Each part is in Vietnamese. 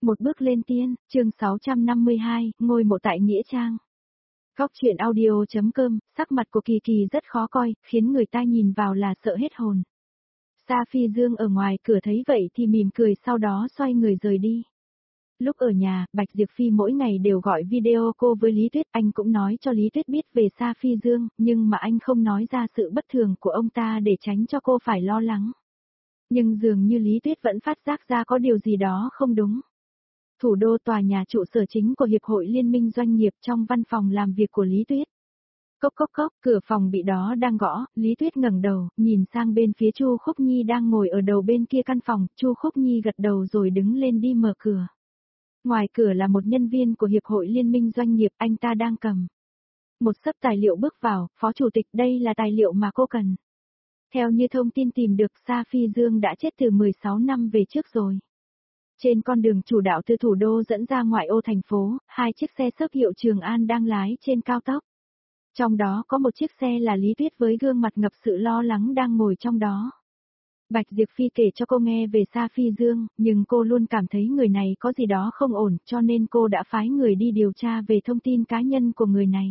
Một bước lên tiên, chương 652, ngôi mộ tại Nghĩa Trang. Góc truyện audio.com, sắc mặt của Kỳ Kỳ rất khó coi, khiến người ta nhìn vào là sợ hết hồn. Sa Phi Dương ở ngoài cửa thấy vậy thì mỉm cười, sau đó xoay người rời đi. Lúc ở nhà, Bạch Diệp Phi mỗi ngày đều gọi video cô với Lý Tuyết, anh cũng nói cho Lý Tuyết biết về Sa Phi Dương, nhưng mà anh không nói ra sự bất thường của ông ta để tránh cho cô phải lo lắng. Nhưng dường như Lý Tuyết vẫn phát giác ra có điều gì đó không đúng. Thủ đô, tòa nhà trụ sở chính của Hiệp hội Liên minh Doanh nghiệp, trong văn phòng làm việc của Lý Tuyết. Cốc cốc cốc, cửa phòng bị đó đang gõ, Lý Tuyết ngẩng đầu, nhìn sang bên phía Chu Khúc Nhi đang ngồi ở đầu bên kia căn phòng, Chu Khúc Nhi gật đầu rồi đứng lên đi mở cửa. Ngoài cửa là một nhân viên của Hiệp hội Liên minh Doanh nghiệp, anh ta đang cầm một xấp tài liệu bước vào, Phó Chủ tịch, đây là tài liệu mà cô cần. Theo như thông tin tìm được, Sa Phi Dương đã chết từ 16 năm về trước rồi. Trên con đường chủ đạo từ thủ đô dẫn ra ngoại ô thành phố, hai chiếc xe xếp hiệu Trường An đang lái trên cao tốc. Trong đó có một chiếc xe là Lý Tuyết với gương mặt ngập sự lo lắng đang ngồi trong đó. Bạch Diệp Phi kể cho cô nghe về Sa Phi Dương, nhưng cô luôn cảm thấy người này có gì đó không ổn, cho nên cô đã phái người đi điều tra về thông tin cá nhân của người này.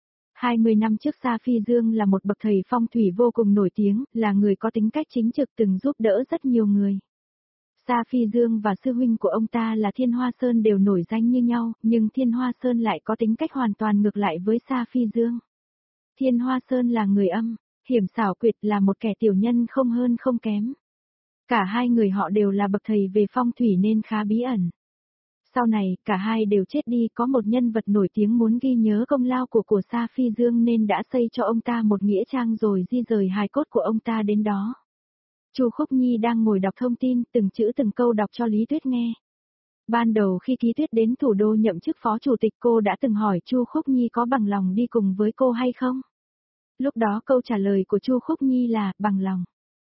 20 năm trước, Sa Phi Dương là một bậc thầy phong thủy vô cùng nổi tiếng, là người có tính cách chính trực, từng giúp đỡ rất nhiều người. Sa Phi Dương và sư huynh của ông ta là Thiên Hoa Sơn đều nổi danh như nhau, nhưng Thiên Hoa Sơn lại có tính cách hoàn toàn ngược lại với Sa Phi Dương. Thiên Hoa Sơn là người âm, hiểm xảo quyệt, là một kẻ tiểu nhân không hơn không kém. Cả hai người họ đều là bậc thầy về phong thủy nên khá bí ẩn. Sau này, cả hai đều chết đi, có một nhân vật nổi tiếng muốn ghi nhớ công lao của Sa Phi Dương nên đã xây cho ông ta một nghĩa trang rồi di rời hài cốt của ông ta đến đó. Chu Khúc Nhi đang ngồi đọc thông tin, từng chữ từng câu đọc cho Lý Tuyết nghe. Ban đầu khi Lý Tuyết đến thủ đô nhậm chức phó chủ tịch, cô đã từng hỏi Chu Khúc Nhi có bằng lòng đi cùng với cô hay không. Lúc đó câu trả lời của Chu Khúc Nhi là bằng lòng.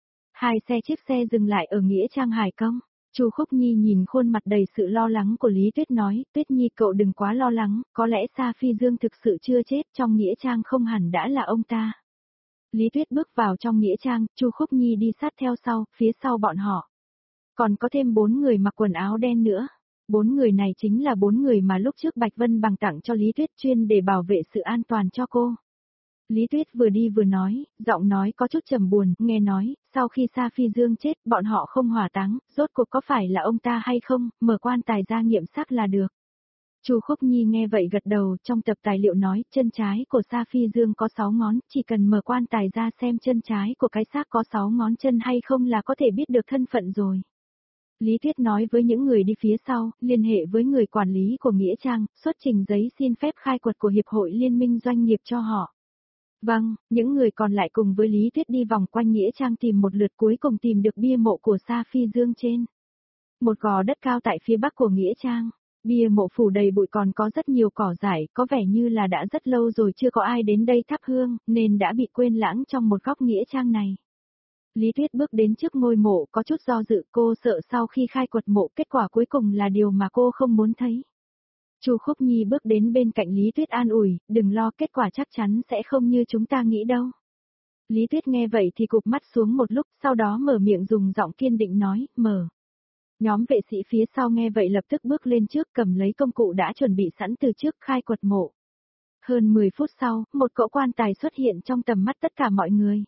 Chiếc xe dừng lại ở nghĩa trang Hải Công. Chu Khúc Nhi nhìn khuôn mặt đầy sự lo lắng của Lý Tuyết nói, Tuyết Nhi cậu đừng quá lo lắng, có lẽ Sa Phi Dương thực sự chưa chết, trong nghĩa trang không hẳn đã là ông ta. Lý Tuyết bước vào trong nghĩa trang, Chu Khúc Nhi đi sát theo sau, phía sau bọn họ. Còn có thêm 4 người mặc quần áo đen nữa. 4 người này chính là 4 người mà lúc trước Bạch Vân Bằng tặng cho Lý Tuyết chuyên để bảo vệ sự an toàn cho cô. Lý Tuyết vừa đi vừa nói, giọng nói có chút trầm buồn, nghe nói, sau khi Sa Phi Dương chết, bọn họ không hỏa táng, rốt cuộc có phải là ông ta hay không, mở quan tài ra nghiệm xác là được. Chu Khúc Nhi nghe vậy gật đầu, trong tập tài liệu nói, chân trái của Sa Phi Dương có 6 ngón, chỉ cần mở quan tài ra xem chân trái của cái xác có 6 ngón chân hay không là có thể biết được thân phận rồi. Lý Tuyết nói với những người đi phía sau, liên hệ với người quản lý của nghĩa trang, xuất trình giấy xin phép khai quật của Hiệp hội Liên minh Doanh nghiệp cho họ. Vâng, những người còn lại cùng với Lý Tuyết đi vòng quanh nghĩa trang tìm một lượt, cuối cùng tìm được bia mộ của Sa Phi Dương trên một gò đất cao tại phía bắc của nghĩa trang. Bia mộ phủ đầy bụi, còn có rất nhiều cỏ dại, có vẻ như là đã rất lâu rồi chưa có ai đến đây thắp hương, nên đã bị quên lãng trong một góc nghĩa trang này. Lý Tuyết bước đến trước ngôi mộ, có chút do dự, cô sợ sau khi khai quật mộ kết quả cuối cùng là điều mà cô không muốn thấy. Chu Khúc Nhi bước đến bên cạnh Lý Tuyết an ủi, đừng lo, kết quả chắc chắn sẽ không như chúng ta nghĩ đâu. Lý Tuyết nghe vậy thì cụp mắt xuống một lúc, sau đó mở miệng dùng giọng kiên định nói, mở. Nhóm vệ sĩ phía sau nghe vậy lập tức bước lên trước, cầm lấy công cụ đã chuẩn bị sẵn từ trước khai quật mộ. Hơn 10 phút sau, một cỗ quan tài xuất hiện trong tầm mắt tất cả mọi người.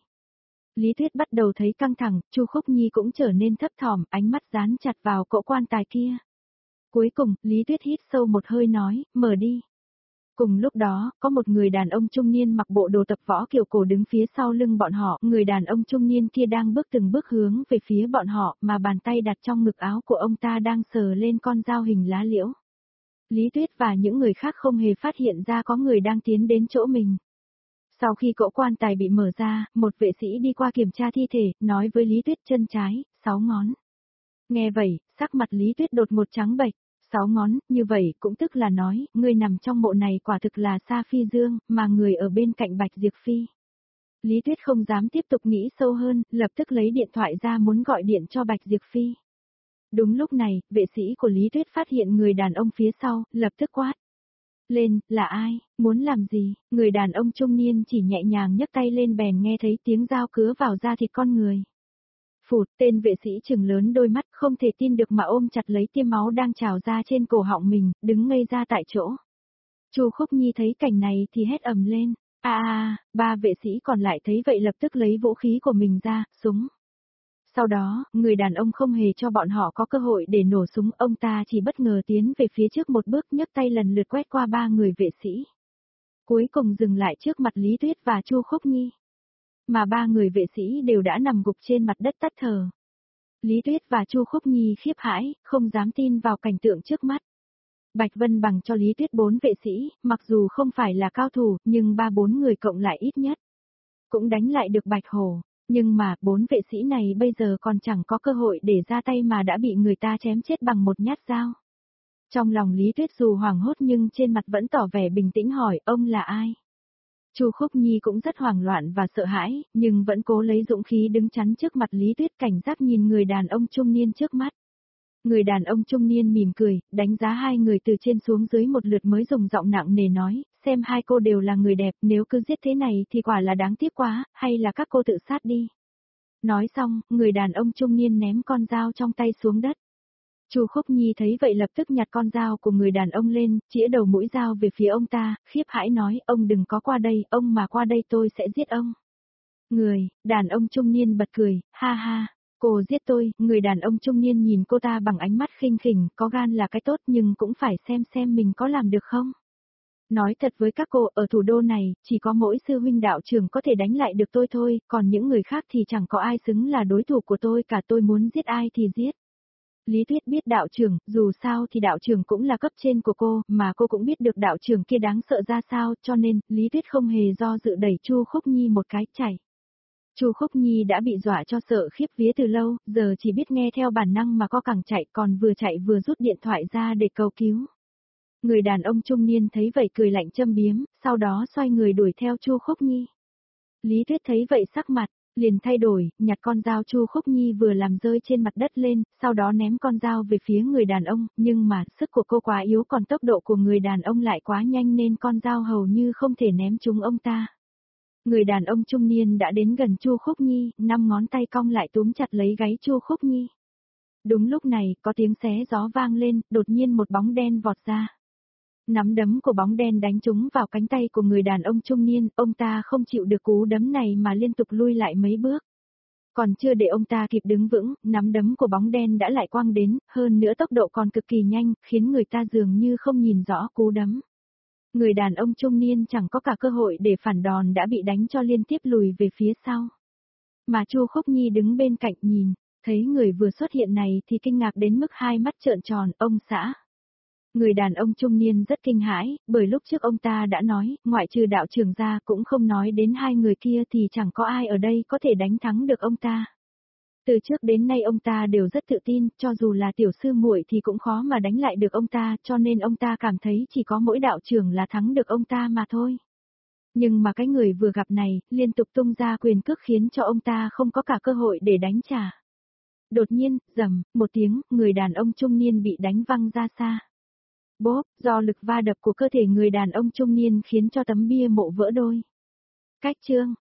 Lý Tuyết bắt đầu thấy căng thẳng, Chu Khúc Nhi cũng trở nên thấp thỏm, ánh mắt dán chặt vào cỗ quan tài kia. Cuối cùng, Lý Tuyết hít sâu một hơi nói, mở đi. Cùng lúc đó, có một người đàn ông trung niên mặc bộ đồ tập võ kiểu cổ đứng phía sau lưng bọn họ, người đàn ông trung niên kia đang bước từng bước hướng về phía bọn họ, mà bàn tay đặt trong ngực áo của ông ta đang sờ lên con dao hình lá liễu. Lý Tuyết và những người khác không hề phát hiện ra có người đang tiến đến chỗ mình. Sau khi cỗ quan tài bị mở ra, một vệ sĩ đi qua kiểm tra thi thể, nói với Lý Tuyết, chân trái, 6 ngón. Nghe vậy, sắc mặt Lý Tuyết đột ngột trắng bệch. 6 ngón, như vậy cũng tức là nói, người nằm trong mộ này quả thực là Sa Phi Dương, mà người ở bên cạnh Bạch Diệp Phi. Lý Tuyết không dám tiếp tục nghĩ sâu hơn, lập tức lấy điện thoại ra muốn gọi điện cho Bạch Diệp Phi. Đúng lúc này, vệ sĩ của Lý Tuyết phát hiện người đàn ông phía sau, lập tức quát. Lên, là ai, muốn làm gì? Người đàn ông trung niên chỉ nhẹ nhàng nhấc tay lên bèn nghe thấy tiếng dao cứa vào da thịt con người. Phụt, tên vệ sĩ trừng lớn đôi mắt, không thể tin được mà ôm chặt lấy tia máu đang trào ra trên cổ họng mình, đứng ngây ra tại chỗ. Chu Khúc Nhi thấy cảnh này thì hét ầm lên. Ba vệ sĩ còn lại thấy vậy lập tức lấy vũ khí của mình ra, súng. Sau đó, người đàn ông không hề cho bọn họ có cơ hội để nổ súng, ông ta chỉ bất ngờ tiến về phía trước một bước, nhấc tay lần lượt quét qua ba người vệ sĩ. Cuối cùng dừng lại trước mặt Lý Tuyết và Chu Khúc Nhi. Mà ba người vệ sĩ đều đã nằm gục trên mặt đất tắt thở. Lý Tuyết và Chu Khúc Nhi khiếp hãi, không dám tin vào cảnh tượng trước mắt. Bạch Vân bằng cho Lý Tuyết 4 vệ sĩ, mặc dù không phải là cao thủ, nhưng 3-4 người cộng lại ít nhất cũng đánh lại được Bạch Hổ. Nhưng mà, 4 vệ sĩ này bây giờ còn chẳng có cơ hội để ra tay mà đã bị người ta chém chết bằng một nhát dao. Trong lòng Lý Tuyết dù hoảng hốt nhưng trên mặt vẫn tỏ vẻ bình tĩnh hỏi, ông là ai? Chu Khúc Nhi cũng rất hoảng loạn và sợ hãi, nhưng vẫn cố lấy dũng khí đứng chắn trước mặt Lý Tuyết, cảnh giác nhìn người đàn ông trung niên trước mắt. Người đàn ông trung niên mỉm cười, đánh giá hai người từ trên xuống dưới một lượt mới dùng giọng nặng nề nói, xem hai cô đều là người đẹp, nếu cứ giết thế này thì quả là đáng tiếc quá, hay là các cô tự sát đi. Nói xong, người đàn ông trung niên ném con dao trong tay xuống đất. Chu Khúc Nhi thấy vậy lập tức nhặt con dao của người đàn ông lên, chĩa đầu mũi dao về phía ông ta, khiếp hãi nói, ông đừng có qua đây, ông mà qua đây tôi sẽ giết ông. Đàn ông trung niên bật cười, ha ha, cô giết tôi, người đàn ông trung niên nhìn cô ta bằng ánh mắt khinh khỉnh, có gan là cái tốt nhưng cũng phải xem mình có làm được không. Nói thật với các cô, ở thủ đô này, chỉ có mỗi sư huynh đạo trưởng có thể đánh lại được tôi thôi, còn những người khác thì chẳng có ai xứng là đối thủ của tôi cả, tôi muốn giết ai thì giết. Lý Tuyết biết đạo trưởng, dù sao thì đạo trưởng cũng là cấp trên của cô, mà cô cũng biết được đạo trưởng kia đáng sợ ra sao, cho nên, Lý Tuyết không hề do dự đẩy Chu Khúc Nhi một cái, chạy. Chu Khúc Nhi đã bị dọa cho sợ khiếp vía từ lâu, giờ chỉ biết nghe theo bản năng mà co cẳng chạy, còn vừa chạy vừa rút điện thoại ra để cầu cứu. Người đàn ông trung niên thấy vậy cười lạnh châm biếm, sau đó xoay người đuổi theo Chu Khúc Nhi. Lý Tuyết thấy vậy sắc mặt liền thay đổi, nhặt con dao Chu Khúc Nhi vừa làm rơi trên mặt đất lên, sau đó ném con dao về phía người đàn ông, nhưng mà sức của cô quá yếu còn tốc độ của người đàn ông lại quá nhanh nên con dao hầu như không thể ném trúng ông ta. Người đàn ông trung niên đã đến gần Chu Khúc Nhi, 5 ngón tay cong lại túm chặt lấy gáy Chu Khúc Nhi. Đúng lúc này, có tiếng xé gió vang lên, đột nhiên một bóng đen vọt ra. Nắm đấm của bóng đen đánh trúng vào cánh tay của người đàn ông trung niên, ông ta không chịu được cú đấm này mà liên tục lui lại mấy bước. Còn chưa để ông ta kịp đứng vững, nắm đấm của bóng đen đã lại quăng đến, hơn nữa tốc độ còn cực kỳ nhanh, khiến người ta dường như không nhìn rõ cú đấm. Người đàn ông trung niên chẳng có cả cơ hội để phản đòn đã bị đánh cho liên tiếp lùi về phía sau. Mà Chu Khúc Nhi đứng bên cạnh nhìn, thấy người vừa xuất hiện này thì kinh ngạc đến mức hai mắt trợn tròn, ông xã. Người đàn ông trung niên rất kinh hãi, bởi lúc trước ông ta đã nói, ngoại trừ đạo trưởng ra cũng không nói đến hai người kia thì chẳng có ai ở đây có thể đánh thắng được ông ta. Từ trước đến nay ông ta đều rất tự tin, cho dù là tiểu sư muội thì cũng khó mà đánh lại được ông ta, cho nên ông ta cảm thấy chỉ có mỗi đạo trưởng là thắng được ông ta mà thôi. Nhưng mà cái người vừa gặp này, liên tục tung ra quyền cước khiến cho ông ta không có cả cơ hội để đánh trả. Đột nhiên, rầm, một tiếng, người đàn ông trung niên bị đánh văng ra xa. Bốp, do lực va đập của cơ thể người đàn ông trung niên khiến cho tấm bia mộ vỡ đôi. Cách chương